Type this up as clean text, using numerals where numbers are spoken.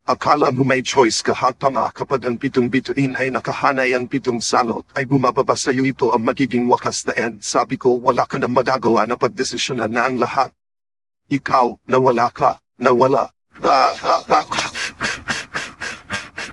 Akala mo may choice ka hatanga kapag ang pitong bituin ay nakahanay ang pitong salot ay bumababa sa iyo ito ang magiging wakas na end. Sabi ko wala ka na magagawa na pagdesisyonan na ang lahat. Ikaw, nawala ka, nawala.